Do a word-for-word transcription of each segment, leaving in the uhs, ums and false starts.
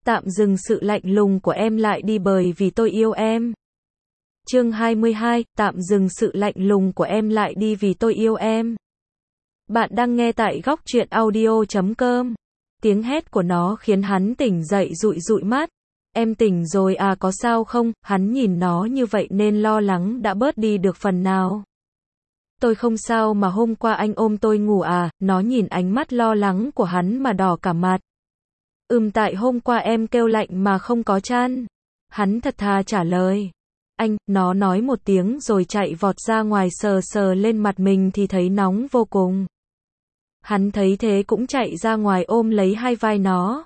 Tạm dừng sự lạnh lùng của em lại đi bởi vì tôi yêu em. Chương hai mươi hai, tạm dừng sự lạnh lùng của em lại đi vì tôi yêu em. Bạn đang nghe tại góc truyện audio chấm com. Tiếng hét của nó khiến hắn tỉnh dậy dụi dụi mắt. Em tỉnh rồi à, có sao không? Hắn nhìn nó như vậy nên lo lắng đã bớt đi được phần nào. Tôi không sao, mà hôm qua anh ôm tôi ngủ à? Nó nhìn ánh mắt lo lắng của hắn mà đỏ cả mặt. Ừm, tại hôm qua em kêu lạnh mà không có chăn. Hắn thật thà trả lời. Anh, nó nói một tiếng rồi chạy vọt ra ngoài, sờ sờ lên mặt mình thì thấy nóng vô cùng. Hắn thấy thế cũng chạy ra ngoài ôm lấy hai vai nó.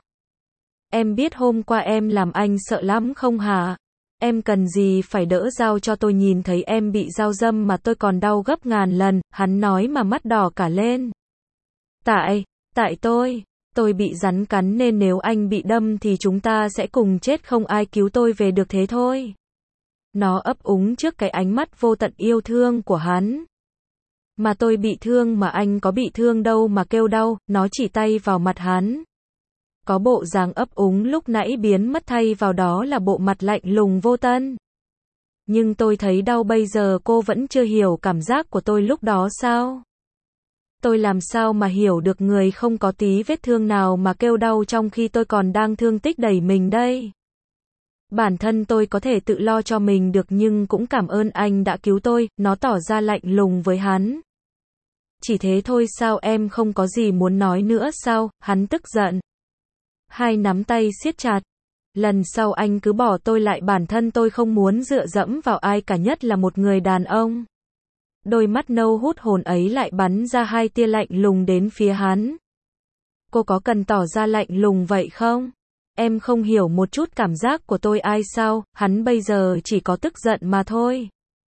Em biết hôm qua em làm anh sợ lắm không hả? Em cần gì phải đỡ dao cho tôi, nhìn thấy em bị dao dâm mà tôi còn đau gấp ngàn lần, hắn nói mà mắt đỏ cả lên. Tại, tại tôi, tôi bị rắn cắn nên nếu anh bị đâm thì chúng ta sẽ cùng chết, không ai cứu tôi về được, thế thôi. Nó ấp úng trước cái ánh mắt vô tận yêu thương của hắn. Mà tôi bị thương mà anh có bị thương đâu mà kêu đau, nó chỉ tay vào mặt hắn. Có bộ dáng ấp úng lúc nãy biến mất, thay vào đó là bộ mặt lạnh lùng vô tân. Nhưng tôi thấy đau bây giờ, cô vẫn chưa hiểu cảm giác của tôi lúc đó sao? Tôi làm sao mà hiểu được người không có tí vết thương nào mà kêu đau trong khi tôi còn đang thương tích đầy mình đây. Bản thân tôi có thể tự lo cho mình được nhưng cũng cảm ơn anh đã cứu tôi, nó tỏ ra lạnh lùng với hắn. Chỉ thế thôi sao, em không có gì muốn nói nữa sao? Hắn tức giận. Hai nắm tay siết chặt. Lần sau anh cứ bỏ tôi lại, bản thân tôi không muốn dựa dẫm vào ai cả, nhất là một người đàn ông. Đôi mắt nâu hút hồn ấy lại bắn ra hai tia lạnh lùng đến phía hắn. Cô có cần tỏ ra lạnh lùng vậy không? Em không hiểu một chút cảm giác của tôi ai sao? Hắn bây giờ chỉ có tức giận mà thôi.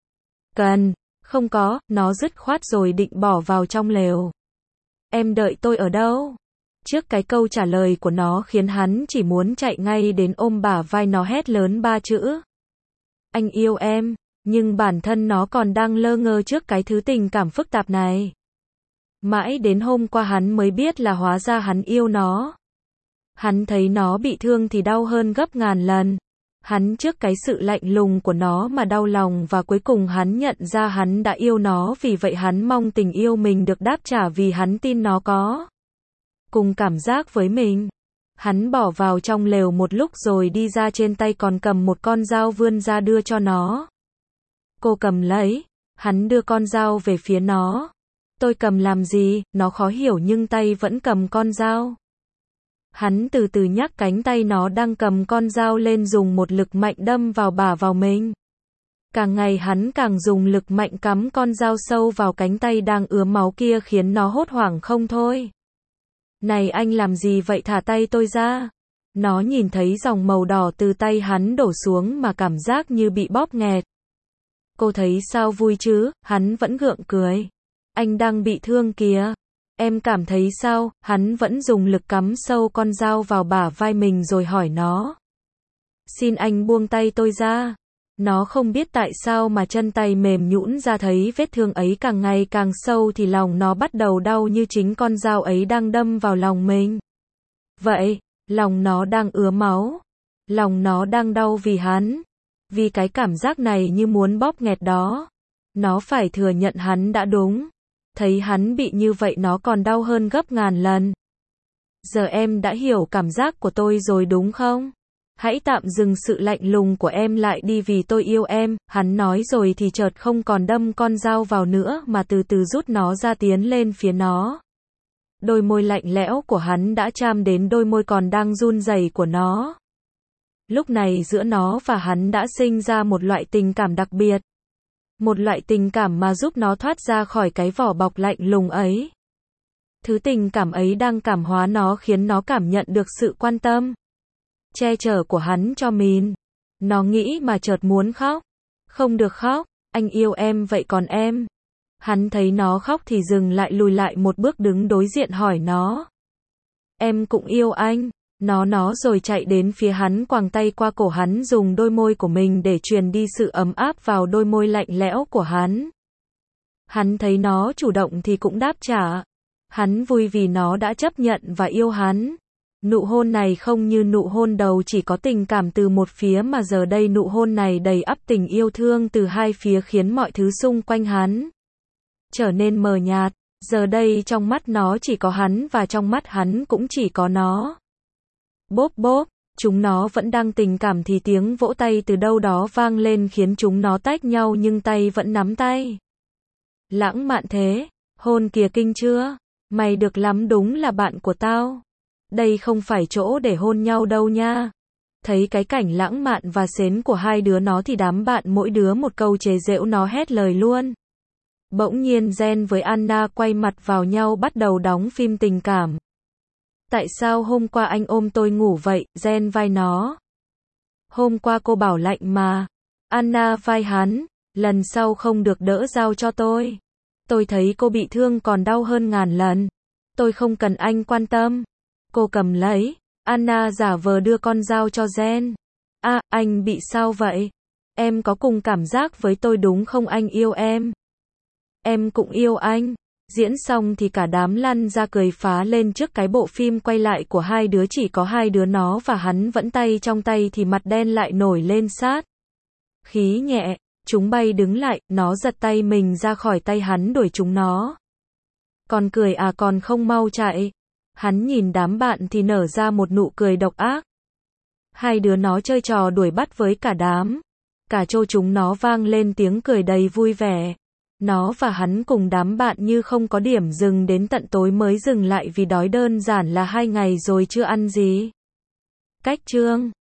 Cần, không có, nó dứt khoát rồi định bỏ vào trong lều. Em đợi tôi ở đâu? Trước cái câu trả lời của nó khiến hắn chỉ muốn chạy ngay đến ôm bả vai nó, hét lớn ba chữ. Anh yêu em, nhưng bản thân nó còn đang lơ ngơ trước cái thứ tình cảm phức tạp này. Mãi đến hôm qua hắn mới biết là hóa ra hắn yêu nó. Hắn thấy nó bị thương thì đau hơn gấp ngàn lần. Hắn trước cái sự lạnh lùng của nó mà đau lòng, và cuối cùng hắn nhận ra hắn đã yêu nó, vì vậy hắn mong tình yêu mình được đáp trả vì hắn tin nó có cùng cảm giác với mình. Hắn bỏ vào trong lều một lúc rồi đi ra, trên tay còn cầm một con dao vươn ra đưa cho nó. Cô cầm lấy. Hắn đưa con dao về phía nó. Tôi cầm làm gì? Nó khó hiểu nhưng tay vẫn cầm con dao. Hắn từ từ nhắc cánh tay nó đang cầm con dao lên, dùng một lực mạnh đâm vào bả vào mình. Càng ngày hắn càng dùng lực mạnh cắm con dao sâu vào cánh tay đang ứa máu kia, khiến nó hốt hoảng không thôi. Này anh làm gì vậy, thả tay tôi ra. Nó nhìn thấy dòng màu đỏ từ tay hắn đổ xuống mà cảm giác như bị bóp nghẹt. Cô thấy sao, vui chứ? Hắn vẫn gượng cười. Anh đang bị thương kìa. Em cảm thấy sao? Hắn vẫn dùng lực cắm sâu con dao vào bả vai mình rồi hỏi nó. Xin anh buông tay tôi ra. Nó không biết tại sao mà chân tay mềm nhũn ra, thấy vết thương ấy càng ngày càng sâu thì lòng nó bắt đầu đau, như chính con dao ấy đang đâm vào lòng mình. Vậy, lòng nó đang ứa máu. Lòng nó đang đau vì hắn. Vì cái cảm giác này như muốn bóp nghẹt đó. Nó phải thừa nhận hắn đã đúng. Thấy hắn bị như vậy nó còn đau hơn gấp ngàn lần. Giờ em đã hiểu cảm giác của tôi rồi đúng không? Hãy tạm dừng sự lạnh lùng của em lại đi vì tôi yêu em. Hắn nói rồi thì chợt không còn đâm con dao vào nữa mà từ từ rút nó ra, tiến lên phía nó. Đôi môi lạnh lẽo của hắn đã chạm đến đôi môi còn đang run rẩy của nó. Lúc này giữa nó và hắn đã sinh ra một loại tình cảm đặc biệt. Một loại tình cảm mà giúp nó thoát ra khỏi cái vỏ bọc lạnh lùng ấy. Thứ tình cảm ấy đang cảm hóa nó, khiến nó cảm nhận được sự quan tâm, che chở của hắn cho mình. Nó nghĩ mà chợt muốn khóc. Không được khóc, anh yêu em, vậy còn em? Hắn thấy nó khóc thì dừng lại, lùi lại một bước, đứng đối diện hỏi nó. Em cũng yêu anh. Nó nó rồi chạy đến phía hắn, quàng tay qua cổ hắn, dùng đôi môi của mình để truyền đi sự ấm áp vào đôi môi lạnh lẽo của hắn. Hắn thấy nó chủ động thì cũng đáp trả. Hắn vui vì nó đã chấp nhận và yêu hắn. Nụ hôn này không như nụ hôn đầu chỉ có tình cảm từ một phía mà giờ đây nụ hôn này đầy ắp tình yêu thương từ hai phía khiến mọi thứ xung quanh hắn trở nên mờ nhạt. Giờ đây trong mắt nó chỉ có hắn và trong mắt hắn cũng chỉ có nó. Bốp bốp, chúng nó vẫn đang tình cảm thì tiếng vỗ tay từ đâu đó vang lên khiến chúng nó tách nhau nhưng tay vẫn nắm tay. Lãng mạn thế, hôn kìa kinh chưa? Mày được lắm đúng là bạn của tao. Đây không phải chỗ để hôn nhau đâu nha. Thấy cái cảnh lãng mạn và sến của hai đứa nó thì đám bạn mỗi đứa một câu chế giễu nó hết lời luôn. Bỗng nhiên Jen với Anna quay mặt vào nhau bắt đầu đóng phim tình cảm. Tại sao hôm qua anh ôm tôi ngủ vậy? Jen vai nó. Hôm qua cô bảo lạnh mà. Anna vai hắn. Lần sau không được đỡ dao cho tôi. Tôi thấy cô bị thương còn đau hơn ngàn lần. Tôi không cần anh quan tâm. Cô cầm lấy. Anna giả vờ đưa con dao cho Jen. À, anh bị sao vậy? Em có cùng cảm giác với tôi đúng không? Anh yêu em. Em cũng yêu anh. Diễn xong thì cả đám lăn ra cười phá lên trước cái bộ phim quay lại của hai đứa, chỉ có hai đứa nó và hắn vẫn tay trong tay thì mặt đen lại nổi lên sát. Khí nhẹ, chúng bay đứng lại, nó giật tay mình ra khỏi tay hắn đuổi chúng nó. Còn cười à, còn không mau chạy. Hắn nhìn đám bạn thì nở ra một nụ cười độc ác. Hai đứa nó chơi trò đuổi bắt với cả đám. Cả chỗ chúng nó vang lên tiếng cười đầy vui vẻ. Nó và hắn cùng đám bạn như không có điểm dừng đến tận tối mới dừng lại vì đói, đơn giản là hai ngày rồi chưa ăn gì. Cách chương